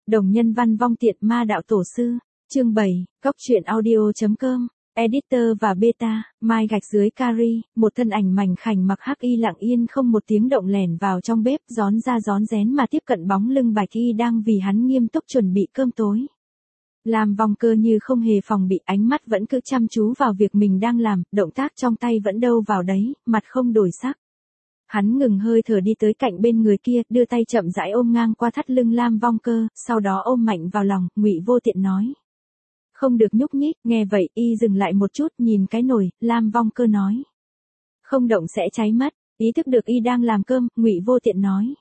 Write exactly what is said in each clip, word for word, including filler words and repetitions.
Đồng nhân văn vong tiện ma đạo tổ sư. Chương bảy, Cóc truyện audio.com. Editor và beta, Mai gạch dưới Cari, một thân ảnh mảnh khảnh mặc hắc y lặng yên không một tiếng động lẻn vào trong bếp, rón ra rón rén mà tiếp cận bóng lưng Bạch Y đang vì hắn nghiêm túc chuẩn bị cơm tối. Lam Vong Cơ như không hề phòng bị, ánh mắt vẫn cứ chăm chú vào việc mình đang làm, động tác trong tay vẫn đâu vào đấy, mặt không đổi sắc. Hắn ngừng hơi thở đi tới cạnh bên người kia, đưa tay chậm rãi ôm ngang qua thắt lưng Lam Vong Cơ, sau đó ôm mạnh vào lòng, Ngụy Vô Tiện nói. Không được nhúc nhích, nghe vậy, y dừng lại một chút, nhìn cái nồi, Lam Vong Cơ nói. Không động sẽ cháy mất, ý thức được y đang làm cơm, Ngụy Vô Tiện nói.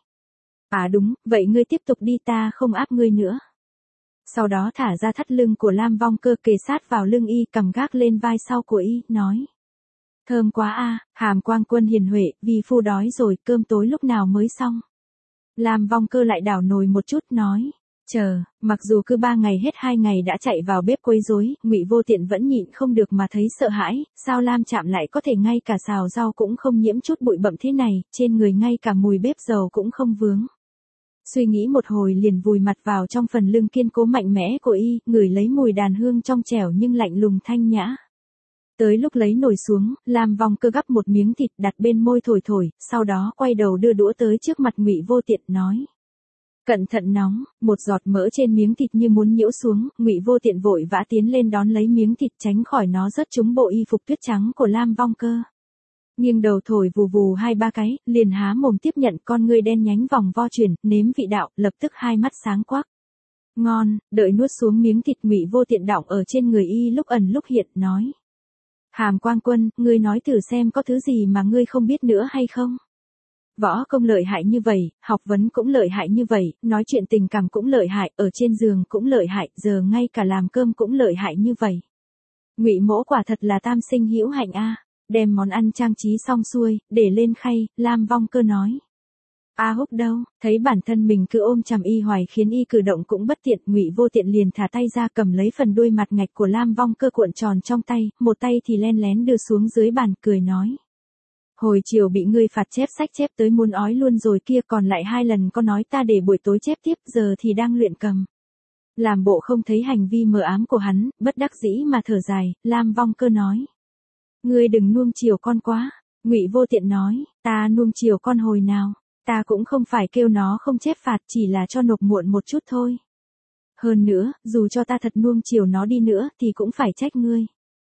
À đúng, vậy ngươi tiếp tục đi, ta không áp ngươi nữa. Sau đó thả ra thắt lưng của Lam Vong Cơ kề sát vào lưng y, cầm gác lên vai sau của y, nói. Thơm quá a, Hàm Quang Quân hiền huệ, vì phu đói rồi, cơm tối lúc nào mới xong. Lam Vong Cơ lại đảo nồi một chút, nói. Chờ, mặc dù cứ ba ngày hết hai ngày đã chạy vào bếp quấy rối, Ngụy Vô Tiện vẫn nhịn không được mà thấy sợ hãi, sao Lam Trạm lại có thể ngay cả xào rau cũng không nhiễm chút bụi bặm thế này, trên người ngay cả mùi bếp dầu cũng không vướng. Suy nghĩ một hồi liền vùi mặt vào trong phần lưng kiên cố mạnh mẽ của y, ngửi lấy mùi đàn hương trong trẻo nhưng lạnh lùng thanh nhã. Tới lúc lấy nồi xuống, Lam Vong Cơ gắp một miếng thịt đặt bên môi thổi thổi, sau đó quay đầu đưa đũa tới trước mặt Ngụy Vô Tiện, nói. Cẩn thận nóng, một giọt mỡ trên miếng thịt như muốn nhiễu xuống, Ngụy Vô Tiện vội vã tiến lên đón lấy miếng thịt tránh khỏi nó rớt trúng bộ y phục tuyết trắng của Lam Vong Cơ. Nghiêng đầu thổi vù vù hai ba cái, liền há mồm tiếp nhận, con ngươi đen nhánh vòng vo chuyển, nếm vị đạo, lập tức hai mắt sáng quắc. Ngon, đợi nuốt xuống miếng thịt, Ngụy Vô Tiện đọng ở trên người y lúc ẩn lúc hiện, nói. Hàm Quang Quân, ngươi nói thử xem có thứ gì mà ngươi không biết nữa hay không? Võ công lợi hại như vậy, học vấn cũng lợi hại như vậy, nói chuyện tình cảm cũng lợi hại, ở trên giường cũng lợi hại, giờ ngay cả làm cơm cũng lợi hại như vậy. Ngụy Mỗ quả thật là tam sinh hữu hạnh a. Đem món ăn trang trí xong xuôi, để lên khay, Lam Vong Cơ nói. A Húc đâu, thấy bản thân mình cứ ôm chằm y hoài khiến y cử động cũng bất tiện, Ngụy Vô Tiện liền thả tay ra cầm lấy phần đuôi mặt ngạch của Lam Vong Cơ cuộn tròn trong tay, một tay thì len lén đưa xuống dưới bàn, cười nói. Hồi chiều bị ngươi phạt chép sách chép tới muốn ói luôn rồi kia, còn lại hai lần có nói ta để buổi tối chép tiếp, giờ thì đang luyện cầm. Làm bộ không thấy hành vi mờ ám của hắn, bất đắc dĩ mà thở dài, Lam Vong Cơ nói. Ngươi đừng nuông chiều con quá, Ngụy Vô Tiện nói, ta nuông chiều con hồi nào, ta cũng không phải kêu nó không chép phạt, chỉ là cho nộp muộn một chút thôi. Hơn nữa, dù cho ta thật nuông chiều nó đi nữa thì cũng phải trách ngươi.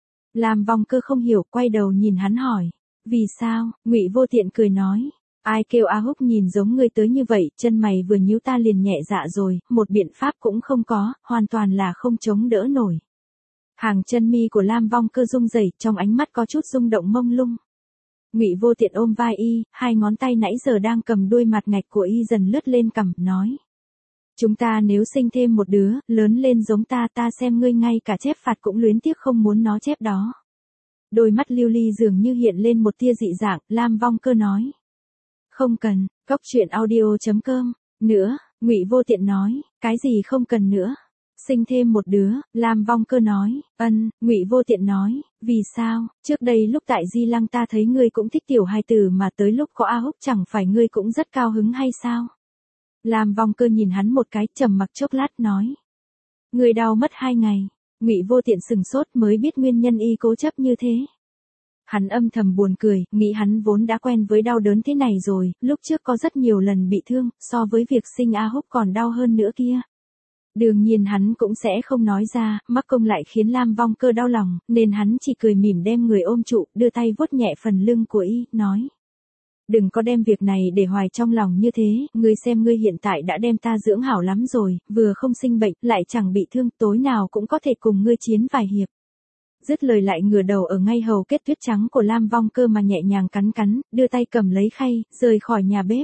Lam Vong Cơ không hiểu, quay đầu nhìn hắn hỏi. Vì sao? Ngụy Vô Tiện cười nói. Ai kêu A Húc nhìn giống ngươi tới như vậy, chân mày vừa nhíu ta liền nhẹ dạ rồi, một biện pháp cũng không có, hoàn toàn là không chống đỡ nổi. Hàng chân mi của Lam Vong Cơ rung rẩy, trong ánh mắt có chút rung động mông lung. Ngụy Vô Tiện ôm vai y, hai ngón tay nãy giờ đang cầm đuôi mặt ngạch của y dần lướt lên cằm, nói. Chúng ta nếu sinh thêm một đứa, lớn lên giống ta, ta xem ngươi ngay cả chép phạt cũng luyến tiếc không muốn nó chép đó. Đôi mắt lưu ly dường như hiện lên một tia dị dạng, Lam Vong Cơ nói. Không cần, Cóc truyện audio.com, nữa, Ngụy Vô Tiện nói, cái gì không cần nữa? Sinh thêm một đứa, Lam Vong Cơ nói, ân, Ngụy Vô Tiện nói, vì sao, trước đây lúc tại Di Lăng ta thấy ngươi cũng thích tiểu hài tử mà tới lúc có A Húc chẳng phải ngươi cũng rất cao hứng hay sao? Lam Vong Cơ nhìn hắn một cái, trầm mặc chốc lát nói. Ngươi đau mất hai ngày. Ngụy Vô Tiện sừng sốt mới biết nguyên nhân y cố chấp như thế. Hắn âm thầm buồn cười, nghĩ hắn vốn đã quen với đau đớn thế này rồi, lúc trước có rất nhiều lần bị thương, so với việc sinh A Húc còn đau hơn nữa kia. Đương nhiên hắn cũng sẽ không nói ra, mắc công lại khiến Lam Vong Cơ đau lòng, nên hắn chỉ cười mỉm đem người ôm trụ, đưa tay vuốt nhẹ phần lưng của y, nói. Đừng có đem việc này để hoài trong lòng như thế, ngươi xem ngươi hiện tại đã đem ta dưỡng hảo lắm rồi, vừa không sinh bệnh, lại chẳng bị thương, tối nào cũng có thể cùng ngươi chiến vài hiệp. Dứt lời lại ngửa đầu ở ngay hầu kết tuyết trắng của Lam Vong Cơ mà nhẹ nhàng cắn cắn, đưa tay cầm lấy khay, rời khỏi nhà bếp.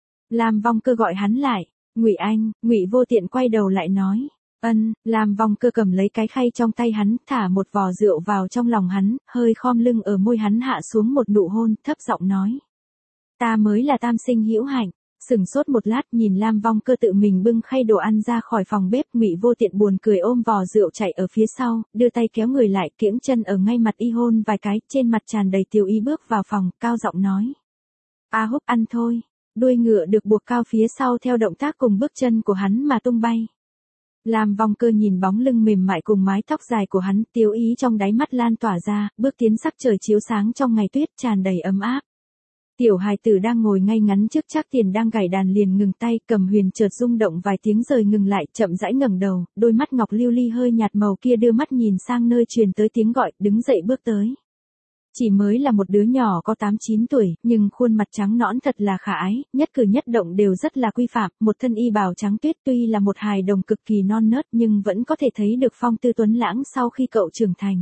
Lam Vong Cơ gọi hắn lại, Ngụy Anh, Ngụy Vô Tiện quay đầu lại nói. Ân, Lam Vong Cơ cầm lấy cái khay trong tay hắn, thả một vò rượu vào trong lòng hắn, hơi khom lưng ở môi hắn hạ xuống một nụ hôn, thấp giọng nói. Ta mới là tam sinh hữu hạnh. Sừng sốt một lát nhìn Lam Vong Cơ tự mình bưng khay đồ ăn ra khỏi phòng bếp, Ngụy Vô Tiện buồn cười ôm vò rượu chạy ở phía sau, đưa tay kéo người lại, kiễng chân ở ngay mặt y hôn vài cái, trên mặt tràn đầy tiêu ý bước vào phòng, cao giọng nói. A Húc ăn thôi. Đuôi ngựa được buộc cao phía sau theo động tác cùng bước chân của hắn mà tung bay. Lam Vong Cơ nhìn bóng lưng mềm mại cùng mái tóc dài của hắn, tiêu ý trong đáy mắt lan tỏa ra, bước tiến sắc trời chiếu sáng trong ngày tuyết tràn đầy ấm áp. Tiểu hài tử đang ngồi ngay ngắn trước Trác Tiền đang gảy đàn liền ngừng tay, Cầm Huyền chợt rung động vài tiếng rồi ngừng lại, chậm rãi ngẩng đầu, đôi mắt ngọc lưu ly hơi nhạt màu kia đưa mắt nhìn sang nơi truyền tới tiếng gọi, đứng dậy bước tới. Chỉ mới là một đứa nhỏ có tám chín tuổi, nhưng khuôn mặt trắng nõn thật là khả ái, nhất cử nhất động đều rất là quy phạm, một thân y bào trắng tuyết tuy là một hài đồng cực kỳ non nớt nhưng vẫn có thể thấy được phong tư tuấn lãng sau khi cậu trưởng thành.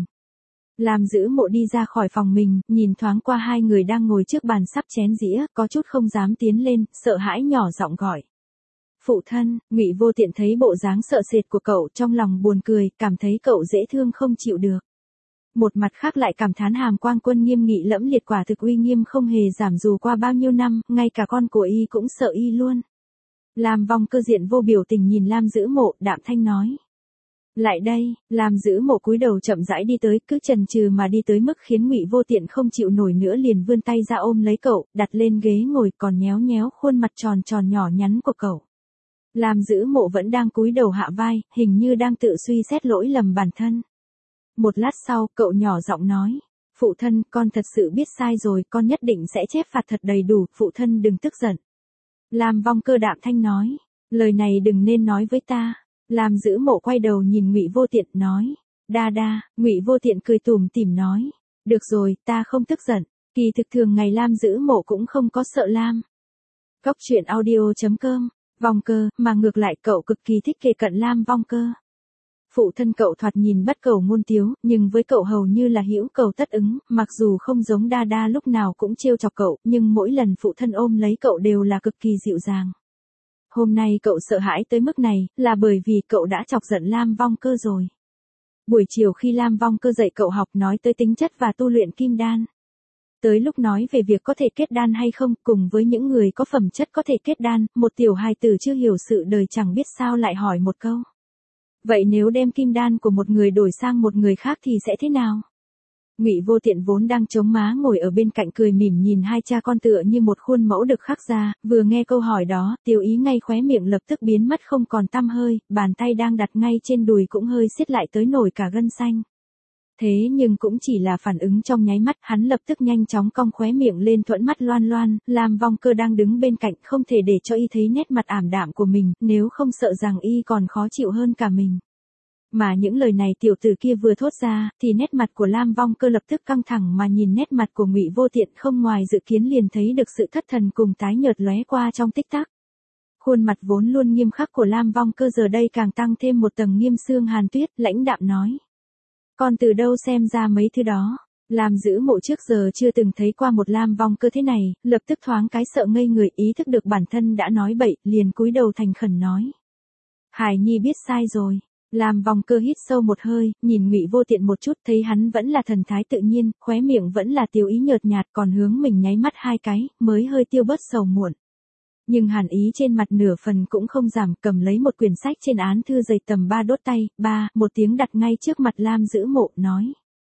Lam Dữ Mộ đi ra khỏi phòng mình, nhìn thoáng qua hai người đang ngồi trước bàn sắp chén dĩa, có chút không dám tiến lên, sợ hãi nhỏ giọng gọi. Phụ thân. Ngụy Vô Tiện thấy bộ dáng sợ sệt của cậu trong lòng buồn cười, cảm thấy cậu dễ thương không chịu được. Một mặt khác lại cảm thán Hàm Quang Quân nghiêm nghị lẫm liệt, quả thực uy nghiêm không hề giảm dù qua bao nhiêu năm, ngay cả con của y cũng sợ y luôn. Lam Vong Cơ diện vô biểu tình nhìn Lam Dữ Mộ, đạm thanh nói. Lại đây. Lam Dữ Mộ cúi đầu chậm rãi đi tới, cứ chần chừ mà đi tới mức khiến Ngụy Vô Tiện không chịu nổi nữa liền vươn tay ra ôm lấy cậu, đặt lên ghế ngồi, còn nhéo nhéo khuôn mặt tròn tròn nhỏ nhắn của cậu. Lam Dữ Mộ vẫn đang cúi đầu hạ vai, hình như đang tự suy xét lỗi lầm bản thân. Một lát sau, cậu nhỏ giọng nói. Phụ thân, con thật sự biết sai rồi, con nhất định sẽ chép phạt thật đầy đủ, phụ thân đừng tức giận. Lam Vong Cơ đạm thanh nói. Lời này đừng nên nói với ta. Lam Dữ Mộ quay đầu nhìn Ngụy Vô Tiện, nói. Đa đa. Ngụy Vô Tiện cười tủm tỉm nói. Được rồi, ta không tức giận. Kỳ thực thường ngày Lam Dữ Mộ cũng không có sợ Lam. Cóc truyện audio chấm com. Vong Cơ, mà ngược lại cậu cực kỳ thích kề cận Lam Vong Cơ. Phụ thân cậu thoạt nhìn bất cầu ngôn tiếu, nhưng với cậu hầu như là hữu cầu tất ứng, mặc dù không giống Đa Đa lúc nào cũng trêu chọc cậu, nhưng mỗi lần phụ thân ôm lấy cậu đều là cực kỳ dịu dàng. Hôm nay cậu sợ hãi tới mức này, là bởi vì cậu đã chọc giận Lam Vong Cơ rồi. Buổi chiều khi Lam Vong Cơ dạy cậu học nói tới tính chất và tu luyện kim đan. Tới lúc nói về việc có thể kết đan hay không, cùng với những người có phẩm chất có thể kết đan, một tiểu hài tử chưa hiểu sự đời chẳng biết sao lại hỏi một câu. Vậy nếu đem kim đan của một người đổi sang một người khác thì sẽ thế nào? Ngụy Vô Tiện vốn đang chống má ngồi ở bên cạnh cười mỉm nhìn hai cha con tựa như một khuôn mẫu được khắc ra, vừa nghe câu hỏi đó, Tiêu Ý ngay khóe miệng lập tức biến mất không còn tăm hơi, bàn tay đang đặt ngay trên đùi cũng hơi siết lại tới nổi cả gân xanh. Thế nhưng cũng chỉ là phản ứng trong nháy mắt, hắn lập tức nhanh chóng cong khóe miệng lên thuận mắt loan loan, Lam Vong Cơ đang đứng bên cạnh không thể để cho y thấy nét mặt ảm đạm của mình, nếu không sợ rằng y còn khó chịu hơn cả mình. Mà những lời này tiểu tử kia vừa thốt ra, thì nét mặt của Lam Vong Cơ lập tức căng thẳng mà nhìn nét mặt của Ngụy Vô Tiện không ngoài dự kiến liền thấy được sự thất thần cùng tái nhợt lóe qua trong tích tắc. Khuôn mặt vốn luôn nghiêm khắc của Lam Vong Cơ giờ đây càng tăng thêm một tầng nghiêm xương hàn tuyết, lãnh đạm nói. Con từ đâu xem ra mấy thứ đó? Lam Dữ Mộ trước giờ chưa từng thấy qua một Lam Vong Cơ thế này, lập tức thoáng cái sợ ngây người, ý thức được bản thân đã nói bậy, liền cúi đầu thành khẩn nói. Hải Nhi biết sai rồi. Lam Vong Cơ hít sâu một hơi, nhìn Ngụy Vô Tiện một chút, thấy hắn vẫn là thần thái tự nhiên, khóe miệng vẫn là tiêu ý nhợt nhạt, còn hướng mình nháy mắt hai cái, mới hơi tiêu bớt sầu muộn. Nhưng hàn ý trên mặt nửa phần cũng không giảm, cầm lấy một quyển sách trên án thư dày tầm ba đốt tay, ba, một tiếng đặt ngay trước mặt Lam Dữ Mộ, nói.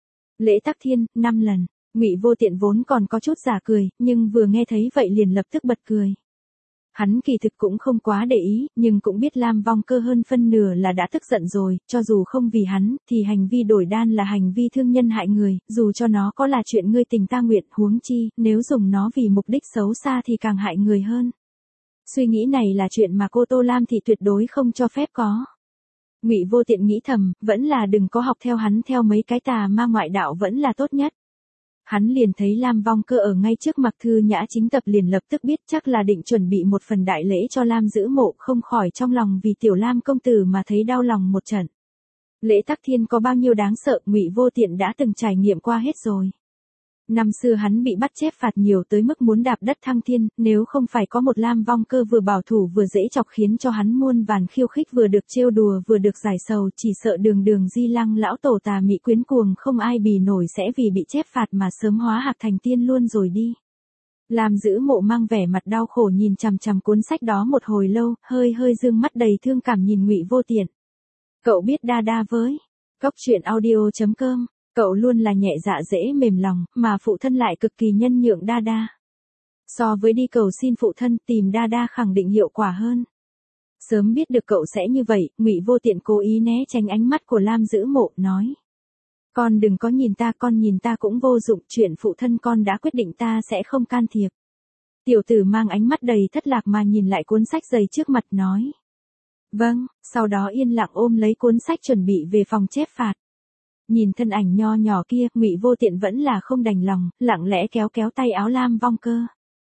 Lễ Tắc Thiên, năm lần. Ngụy Vô Tiện vốn còn có chút giả cười, nhưng vừa nghe thấy vậy liền lập tức bật cười. Hắn kỳ thực cũng không quá để ý, nhưng cũng biết Lam Vong Cơ hơn phân nửa là đã tức giận rồi, cho dù không vì hắn, thì hành vi đổi đan là hành vi thương nhân hại người, dù cho nó có là chuyện ngươi tình ta nguyện, huống chi, nếu dùng nó vì mục đích xấu xa thì càng hại người hơn. Suy nghĩ này là chuyện mà cô Tô Lam thì tuyệt đối không cho phép có. Ngụy Vô Tiện nghĩ thầm, vẫn là đừng có học theo hắn, theo mấy cái tà ma ngoại đạo vẫn là tốt nhất. Hắn liền thấy Lam Vong Cơ ở ngay trước mặt Thư Nhã Chính Tập liền lập tức biết chắc là định chuẩn bị một phần đại lễ cho Lam Dữ Mộ, không khỏi trong lòng vì tiểu Lam công tử mà thấy đau lòng một trận. Lễ Tắc Thiên có bao nhiêu đáng sợ, Ngụy Vô Tiện đã từng trải nghiệm qua hết rồi. Năm xưa hắn bị bắt chép phạt nhiều tới mức muốn đạp đất thăng thiên, nếu không phải có một Lam Vong Cơ vừa bảo thủ vừa dễ chọc khiến cho hắn muôn vàn khiêu khích, vừa được trêu đùa vừa được giải sầu, chỉ sợ đường đường Di Lăng lão tổ tà mị quyến cuồng không ai bì nổi sẽ vì bị chép phạt mà sớm hóa hạc thành tiên luôn rồi đi. Lam Dữ Mộ mang vẻ mặt đau khổ nhìn chằm chằm cuốn sách đó một hồi lâu, hơi hơi dương mắt đầy thương cảm nhìn Ngụy Vô Tiện. Cậu biết đa đa với. Cóc truyện audio chấm com. Cậu luôn là nhẹ dạ dễ mềm lòng, mà phụ thân lại cực kỳ nhân nhượng đa đa. So với đi cầu xin phụ thân, tìm đa đa khẳng định hiệu quả hơn. Sớm biết được cậu sẽ như vậy, Ngụy Vô Tiện cố ý né tránh ánh mắt của Lam Dữ Mộ, nói. Con đừng có nhìn ta, con nhìn ta cũng vô dụng, chuyện phụ thân con đã quyết định ta sẽ không can thiệp. Tiểu tử mang ánh mắt đầy thất lạc mà nhìn lại cuốn sách dày trước mặt nói. Vâng, sau đó yên lặng ôm lấy cuốn sách chuẩn bị về phòng chép phạt. Nhìn thân ảnh nho nhỏ kia, Ngụy Vô Tiện vẫn là không đành lòng, lặng lẽ kéo kéo tay áo Lam Vong Cơ.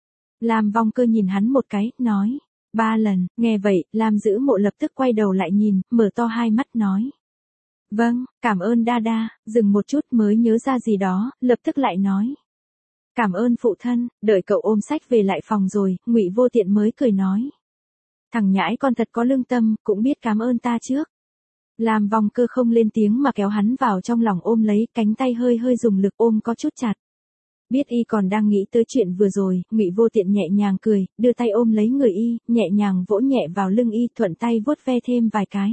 Lam Vong Cơ nhìn hắn một cái, nói. Ba lần, nghe vậy, Lam Dữ Mộ lập tức quay đầu lại nhìn, mở to hai mắt nói. Vâng, cảm ơn đa đa, dừng một chút mới nhớ ra gì đó, lập tức lại nói. Cảm ơn phụ thân, đợi cậu ôm sách về lại phòng rồi, Ngụy Vô Tiện mới cười nói. Thằng nhãi con thật có lương tâm, cũng biết cảm ơn ta trước. Lam Vong Cơ không lên tiếng mà kéo hắn vào trong lòng ôm lấy, cánh tay hơi hơi dùng lực ôm có chút chặt. Biết y còn đang nghĩ tới chuyện vừa rồi, Ngụy Vô Tiện nhẹ nhàng cười, đưa tay ôm lấy người y, nhẹ nhàng vỗ nhẹ vào lưng y, thuận tay vuốt ve thêm vài cái.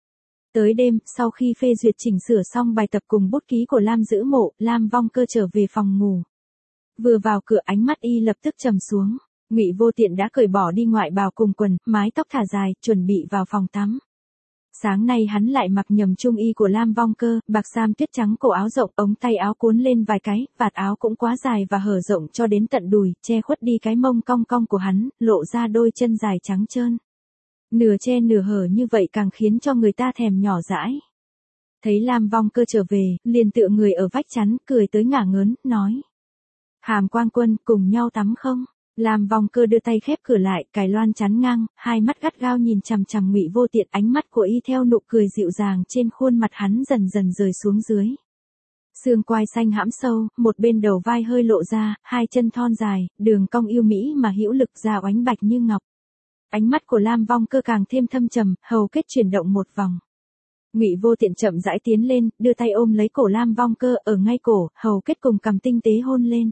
Tới đêm, sau khi phê duyệt chỉnh sửa xong bài tập cùng bút ký của Lam Dữ Mộ, Lam Vong Cơ trở về phòng ngủ. Vừa vào cửa ánh mắt y lập tức trầm xuống. Ngụy Vô Tiện đã cởi bỏ đi ngoại bào cùng quần, mái tóc thả dài, chuẩn bị vào phòng tắm. Sáng nay hắn lại mặc nhầm trung y của Lam Vong Cơ, bạc sam tuyết trắng, cổ áo rộng, ống tay áo cuốn lên vài cái, vạt áo cũng quá dài và hở rộng cho đến tận đùi, che khuất đi cái mông cong cong của hắn, lộ ra đôi chân dài trắng trơn. Nửa che nửa hở như vậy càng khiến cho người ta thèm nhỏ dãi. Thấy Lam Vong Cơ trở về, liền tựa người ở vách chắn, cười tới ngả ngớn, nói. Hàm Quang Quân, cùng nhau tắm không? Lam Vong Cơ đưa tay khép cửa lại, cài loan chắn ngang, hai mắt gắt gao nhìn chằm chằm Ngụy Vô Tiện, ánh mắt của y theo nụ cười dịu dàng trên khuôn mặt hắn dần dần rời xuống dưới. Xương quai xanh hãm sâu, một bên đầu vai hơi lộ ra, hai chân thon dài, đường cong yêu mỹ mà hữu lực, da oánh bạch như ngọc. Ánh mắt của Lam Vong Cơ càng thêm thâm trầm, hầu kết chuyển động một vòng. Ngụy Vô Tiện chậm rãi tiến lên, đưa tay ôm lấy cổ Lam Vong Cơ, ở ngay cổ, hầu kết cùng cằm tinh tế hôn lên.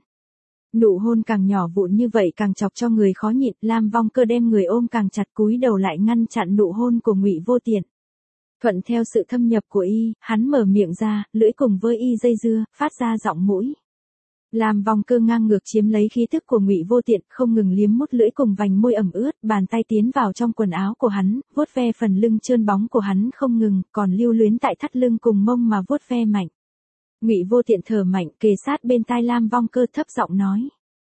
Nụ hôn càng nhỏ vụn như vậy càng chọc cho người khó nhịn, Lam Vong Cơ đem người ôm càng chặt, cúi đầu lại ngăn chặn nụ hôn của Ngụy Vô Tiện. Thuận theo sự thâm nhập của y, hắn mở miệng ra, lưỡi cùng với y dây dưa, phát ra giọng mũi. Lam Vong Cơ ngang ngược chiếm lấy khí thức của Ngụy Vô Tiện, không ngừng liếm mút lưỡi cùng vành môi ẩm ướt, bàn tay tiến vào trong quần áo của hắn, vuốt ve phần lưng trơn bóng của hắn không ngừng, còn lưu luyến tại thắt lưng cùng mông mà vuốt ve mạnh. Ngụy Vô Tiện thở mạnh, kề sát bên tai Lam Vong Cơ thấp giọng nói.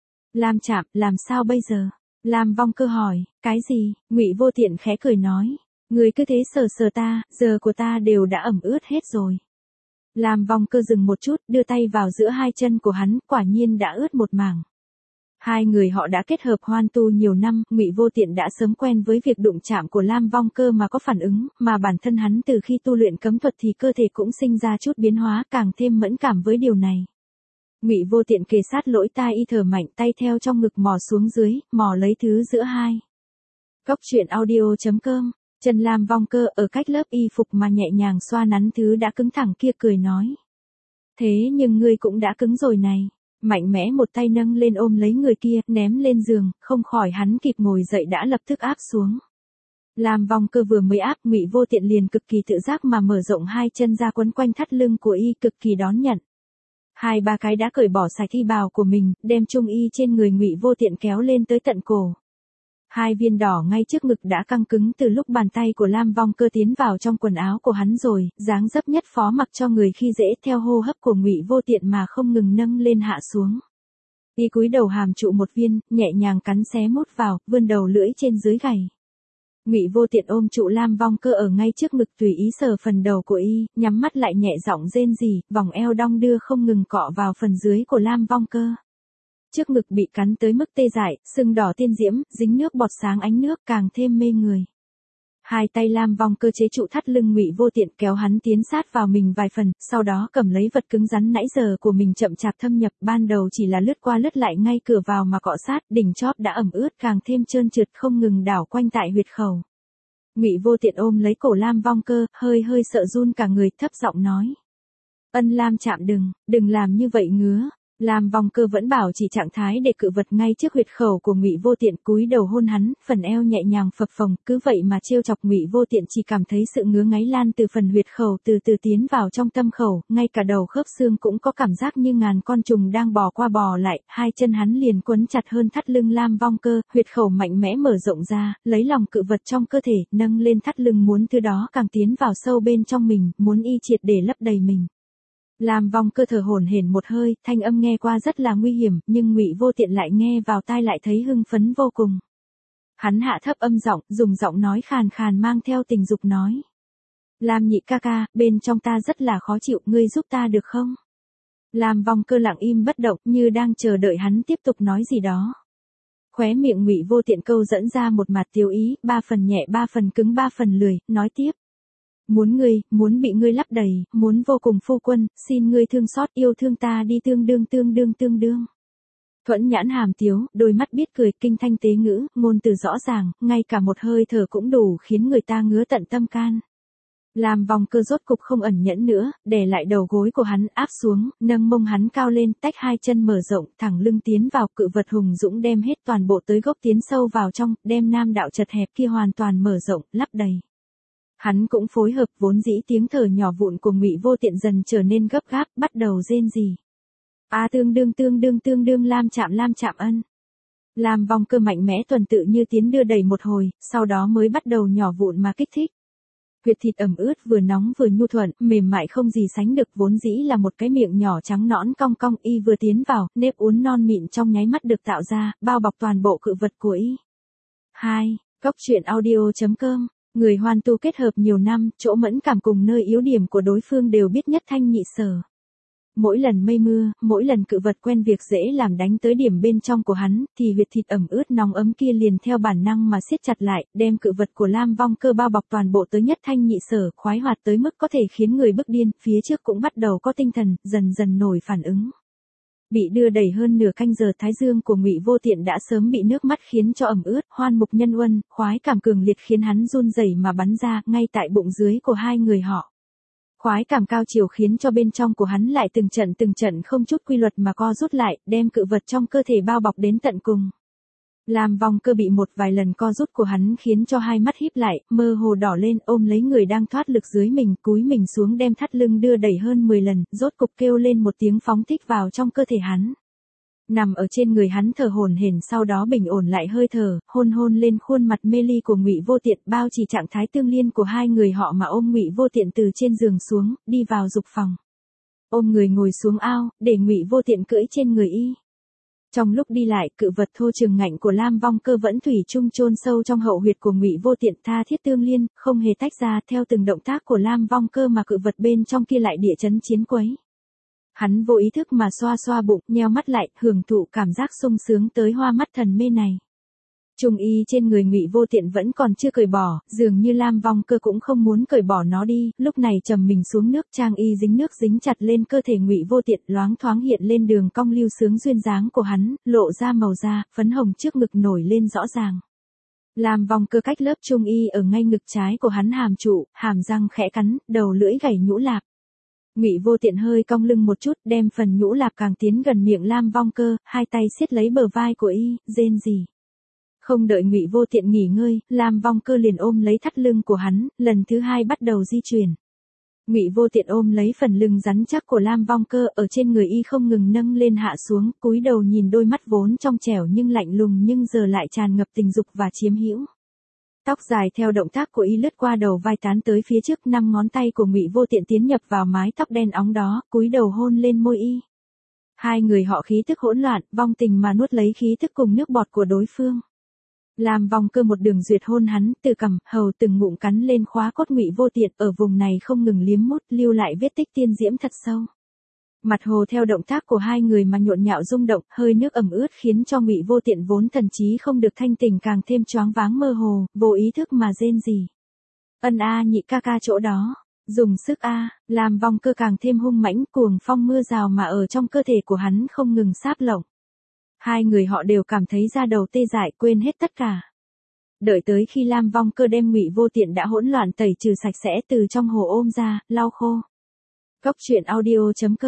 Lam Trạm, làm sao bây giờ? Lam Vong Cơ hỏi, cái gì? Ngụy Vô Tiện khẽ cười nói, người cứ thế sờ sờ ta, giờ của ta đều đã ẩm ướt hết rồi. Lam Vong Cơ dừng một chút, đưa tay vào giữa hai chân của hắn, quả nhiên đã ướt một mảng. Hai người họ đã kết hợp hoan tu nhiều năm, Ngụy Vô Tiện đã sớm quen với việc đụng chạm của Lam Vong Cơ mà có phản ứng, mà bản thân hắn từ khi tu luyện cấm thuật thì cơ thể cũng sinh ra chút biến hóa, càng thêm mẫn cảm với điều này. Ngụy Vô Tiện kề sát lỗ tai y, thở mạnh, tay theo trong ngực mò xuống dưới, mò lấy thứ giữa hai. Cốc truyện audio chấm com. Chân Lam Vong Cơ ở cách lớp y phục mà nhẹ nhàng xoa nắn thứ đã cứng thẳng kia, cười nói. Thế nhưng ngươi cũng đã cứng rồi này. Mạnh mẽ một tay nâng lên ôm lấy người kia, ném lên giường, không khỏi hắn kịp ngồi dậy đã lập tức áp xuống. Lam Vong Cơ vừa mới áp, Ngụy Vô Tiện liền cực kỳ tự giác mà mở rộng hai chân ra quấn quanh thắt lưng của y, cực kỳ đón nhận. Hai ba cái đã cởi bỏ sạch y bào của mình, đem trung y trên người Ngụy Vô Tiện kéo lên tới tận cổ. Hai viên đỏ ngay trước ngực đã căng cứng từ lúc bàn tay của Lam Vong Cơ tiến vào trong quần áo của hắn rồi, dáng dấp nhất phó mặc cho người khi dễ, theo hô hấp của Ngụy Vô Tiện mà không ngừng nâng lên hạ xuống. Y cúi đầu hàm trụ một viên, nhẹ nhàng cắn xé mút vào, vươn đầu lưỡi trên dưới gầy. Ngụy Vô Tiện ôm trụ Lam Vong Cơ ở ngay trước ngực, tùy ý sờ phần đầu của y, nhắm mắt lại nhẹ giọng rên rỉ, vòng eo đong đưa không ngừng cọ vào phần dưới của Lam Vong Cơ. Trước ngực bị cắn tới mức tê dại, sưng đỏ tiên diễm, dính nước bọt sáng ánh nước, càng thêm mê người. Hai tay Lam Vong Cơ chế trụ thắt lưng Ngụy Vô Tiện, kéo hắn tiến sát vào mình vài phần, sau đó cầm lấy vật cứng rắn nãy giờ của mình chậm chạp thâm nhập, ban đầu chỉ là lướt qua lướt lại ngay cửa vào mà cọ sát, đỉnh chóp đã ẩm ướt càng thêm trơn trượt, không ngừng đảo quanh tại huyệt khẩu. Ngụy Vô Tiện ôm lấy cổ Lam Vong Cơ, hơi hơi sợ run cả người, thấp giọng nói. Ân Lam Trạm, đừng, đừng làm như vậy ngứa. Lam Vong Cơ vẫn bảo chỉ trạng thái để cự vật ngay trước huyệt khẩu của Ngụy Vô Tiện, cúi đầu hôn hắn, phần eo nhẹ nhàng phập phồng, cứ vậy mà trêu chọc Ngụy Vô Tiện chỉ cảm thấy sự ngứa ngáy lan từ phần huyệt khẩu từ từ tiến vào trong tâm khẩu, ngay cả đầu khớp xương cũng có cảm giác như ngàn con trùng đang bò qua bò lại, hai chân hắn liền quấn chặt hơn thắt lưng Lam Vong Cơ, huyệt khẩu mạnh mẽ mở rộng ra, lấy lòng cự vật trong cơ thể, nâng lên thắt lưng muốn thứ đó càng tiến vào sâu bên trong mình, muốn y triệt để lấp đầy mình. Lam Vong Cơ thở hổn hển một hơi, thanh âm nghe qua rất là nguy hiểm, nhưng Ngụy Vô Tiện lại nghe vào tai lại thấy hưng phấn vô cùng. Hắn hạ thấp âm giọng, dùng giọng nói khàn khàn mang theo tình dục nói: "Lam nhị ca ca, bên trong ta rất là khó chịu, ngươi giúp ta được không?" Lam Vong Cơ lặng im bất động, như đang chờ đợi hắn tiếp tục nói gì đó. Khóe miệng Ngụy Vô Tiện câu dẫn ra một mặt tiêu ý, ba phần nhẹ ba phần cứng ba phần lười, nói tiếp: "Muốn ngươi, muốn bị ngươi lấp đầy, muốn vô cùng phu quân, xin ngươi thương xót yêu thương ta đi tương đương tương đương tương đương." Thuẫn nhãn hàm tiếu, đôi mắt biết cười, kinh thanh tế ngữ, ngôn từ rõ ràng, ngay cả một hơi thở cũng đủ khiến người ta ngứa tận tâm can. Lam Vong Cơ rốt cục không ẩn nhẫn nữa, đè lại đầu gối của hắn áp xuống, nâng mông hắn cao lên, tách hai chân mở rộng, thẳng lưng tiến vào, cự vật hùng dũng đem hết toàn bộ tới gốc tiến sâu vào trong, đem nam đạo chật hẹp kia hoàn toàn mở rộng, lấp đầy. Hắn cũng phối hợp, vốn dĩ tiếng thở nhỏ vụn của Ngụy Vô Tiện dần trở nên gấp gáp, bắt đầu rên rỉ. A tương đương tương đương tương đương lam chạm lam chạm ân. Lam Vong Cơ mạnh mẽ tuần tự như tiến đưa đẩy một hồi, sau đó mới bắt đầu nhỏ vụn mà kích thích. Huyệt thịt ẩm ướt vừa nóng vừa nhu thuận, mềm mại không gì sánh được, vốn dĩ là một cái miệng nhỏ trắng nõn cong cong, y vừa tiến vào, nếp uốn non mịn trong nháy mắt được tạo ra, bao bọc toàn bộ cự vật của y. hai. Góc truyện audio chấm com. Người hoan tu kết hợp nhiều năm, chỗ mẫn cảm cùng nơi yếu điểm của đối phương đều biết nhất thanh nhị sở. Mỗi lần mây mưa, mỗi lần cự vật quen việc dễ làm đánh tới điểm bên trong của hắn, thì huyệt thịt ẩm ướt nóng ấm kia liền theo bản năng mà siết chặt lại, đem cự vật của Lam Vong Cơ bao bọc toàn bộ tới nhất thanh nhị sở, khoái hoạt tới mức có thể khiến người bức điên, phía trước cũng bắt đầu có tinh thần, dần dần nổi phản ứng. Bị đưa đẩy hơn nửa canh giờ, thái dương của Ngụy Vô Tiện đã sớm bị nước mắt khiến cho ẩm ướt, hoan mục nhân uân, khoái cảm cường liệt khiến hắn run rẩy mà bắn ra, ngay tại bụng dưới của hai người họ. Khoái cảm cao chiều khiến cho bên trong của hắn lại từng trận từng trận không chút quy luật mà co rút lại, đem cự vật trong cơ thể bao bọc đến tận cùng. Lam Vong Cơ bị một vài lần co rút của hắn khiến cho hai mắt híp lại, mơ hồ đỏ lên, ôm lấy người đang thoát lực dưới mình, cúi mình xuống đem thắt lưng đưa đẩy hơn mười lần, rốt cục kêu lên một tiếng phóng thích vào trong cơ thể hắn. Nằm ở trên người hắn thở hổn hển, sau đó bình ổn lại hơi thở, hôn hôn lên khuôn mặt mê ly của Ngụy Vô Tiện, bao chỉ trạng thái tương liên của hai người họ mà ôm Ngụy Vô Tiện từ trên giường xuống, đi vào dục phòng. Ôm người ngồi xuống ao, để Ngụy Vô Tiện cưỡi trên người y. Trong lúc đi lại, cự vật thô trường ngạnh của Lam Vong Cơ vẫn thủy chung chôn sâu trong hậu huyệt của Ngụy Vô Tiện, tha thiết tương liên, không hề tách ra, theo từng động tác của Lam Vong Cơ mà cự vật bên trong kia lại địa chấn chiến quấy. Hắn vô ý thức mà xoa xoa bụng, nheo mắt lại, hưởng thụ cảm giác sung sướng tới hoa mắt thần mê này. Trung y trên người Ngụy Vô Tiện vẫn còn chưa cởi bỏ, dường như Lam Vong Cơ cũng không muốn cởi bỏ nó đi, lúc này trầm mình xuống nước, trang y dính nước dính chặt lên cơ thể Ngụy Vô Tiện, loáng thoáng hiện lên đường cong lưu sướng duyên dáng của hắn, lộ ra màu da, phấn hồng trước ngực nổi lên rõ ràng. Lam Vong Cơ cách lớp trung y ở ngay ngực trái của hắn hàm trụ, hàm răng khẽ cắn, đầu lưỡi gảy nhũ lạp. Ngụy Vô Tiện hơi cong lưng một chút, đem phần nhũ lạp càng tiến gần miệng Lam Vong Cơ, hai tay siết lấy bờ vai của y, rên rỉ. Không đợi Ngụy Vô Tiện nghỉ ngơi, Lam Vong Cơ liền ôm lấy thắt lưng của hắn, lần thứ hai bắt đầu di chuyển. Ngụy Vô Tiện ôm lấy phần lưng rắn chắc của Lam Vong Cơ, ở trên người y không ngừng nâng lên hạ xuống, cúi đầu nhìn đôi mắt vốn trong trẻo nhưng lạnh lùng nhưng giờ lại tràn ngập tình dục và chiếm hữu. Tóc dài theo động tác của y lướt qua đầu vai tán tới phía trước, năm ngón tay của Ngụy Vô Tiện tiến nhập vào mái tóc đen óng đó, cúi đầu hôn lên môi y. Hai người họ khí tức hỗn loạn, vong tình mà nuốt lấy khí tức cùng nước bọt của đối phương. Lam Vong Cơ một đường duyệt hôn hắn, từ cằm, hầu từng ngụm cắn lên khóa cốt Ngụy Vô Tiện, ở vùng này không ngừng liếm mút, lưu lại vết tích tiên diễm thật sâu. Mặt hồ theo động tác của hai người mà nhộn nhạo rung động, hơi nước ẩm ướt khiến cho Ngụy Vô Tiện vốn thần trí không được thanh tỉnh càng thêm choáng váng mơ hồ, vô ý thức mà rên rỉ. Ân a nhị ca ca chỗ đó, dùng sức a, Lam Vong Cơ càng thêm hung mãnh, cuồng phong mưa rào mà ở trong cơ thể của hắn không ngừng sáp lộng. Hai người họ đều cảm thấy da đầu tê dại, quên hết tất cả. Đợi tới khi Lam Vong Cơ đem Ngụy Vô Tiện đã hỗn loạn tẩy trừ sạch sẽ từ trong hồ ôm ra, lau khô. Góc truyện audio chấm com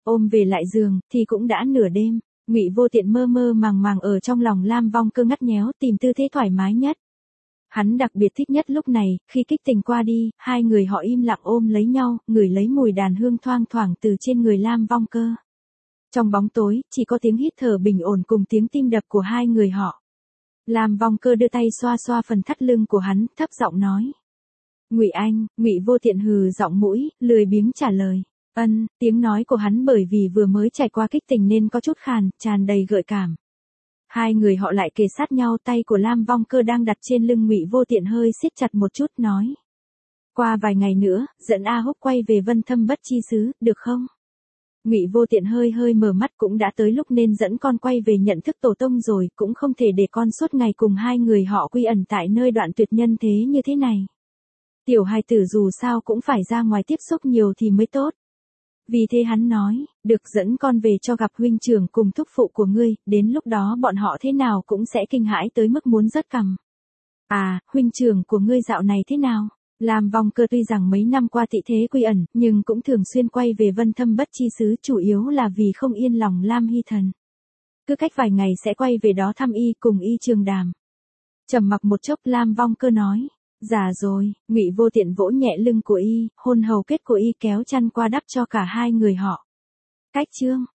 ôm về lại giường, thì cũng đã nửa đêm. Ngụy Vô Tiện mơ mơ màng màng ở trong lòng Lam Vong Cơ ngắt nhéo tìm tư thế thoải mái nhất. Hắn đặc biệt thích nhất lúc này, khi kích tình qua đi, hai người họ im lặng ôm lấy nhau, ngửi lấy mùi đàn hương thoang thoảng từ trên người Lam Vong Cơ. Trong bóng tối, chỉ có tiếng hít thở bình ổn cùng tiếng tim đập của hai người họ. Lam Vong Cơ đưa tay xoa xoa phần thắt lưng của hắn, thấp giọng nói. Ngụy Anh, Ngụy Vô Tiện hừ giọng mũi, lười biếng trả lời. Ân, tiếng nói của hắn bởi vì vừa mới trải qua kích tình nên có chút khàn, tràn đầy gợi cảm. Hai người họ lại kề sát nhau, tay của Lam Vong Cơ đang đặt trên lưng Ngụy Vô Tiện hơi siết chặt một chút, nói. Qua vài ngày nữa, dẫn A Húc quay về Vân Thâm Bất Chi xứ, được không? Ngụy Vô Tiện hơi hơi mở mắt, cũng đã tới lúc nên dẫn con quay về nhận thức tổ tông rồi, cũng không thể để con suốt ngày cùng hai người họ quy ẩn tại nơi đoạn tuyệt nhân thế như thế này. Tiểu hài tử dù sao cũng phải ra ngoài tiếp xúc nhiều thì mới tốt. Vì thế hắn nói, được, dẫn con về cho gặp huynh trưởng cùng thúc phụ của ngươi, đến lúc đó bọn họ thế nào cũng sẽ kinh hãi tới mức muốn rớt cằm. À, huynh trưởng của ngươi dạo này thế nào? Lam Vong Cơ tuy rằng mấy năm qua tị thế quy ẩn, nhưng cũng thường xuyên quay về Vân Thâm Bất Chi xứ, chủ yếu là vì không yên lòng Lam Hy Thần. Cứ cách vài ngày sẽ quay về đó thăm y cùng y Trường Đàm. Trầm mặc một chốc, Lam Vong Cơ nói. Già rồi, Ngụy Vô Tiện vỗ nhẹ lưng của y, hôn hầu kết của y, kéo chăn qua đắp cho cả hai người họ. Cách chương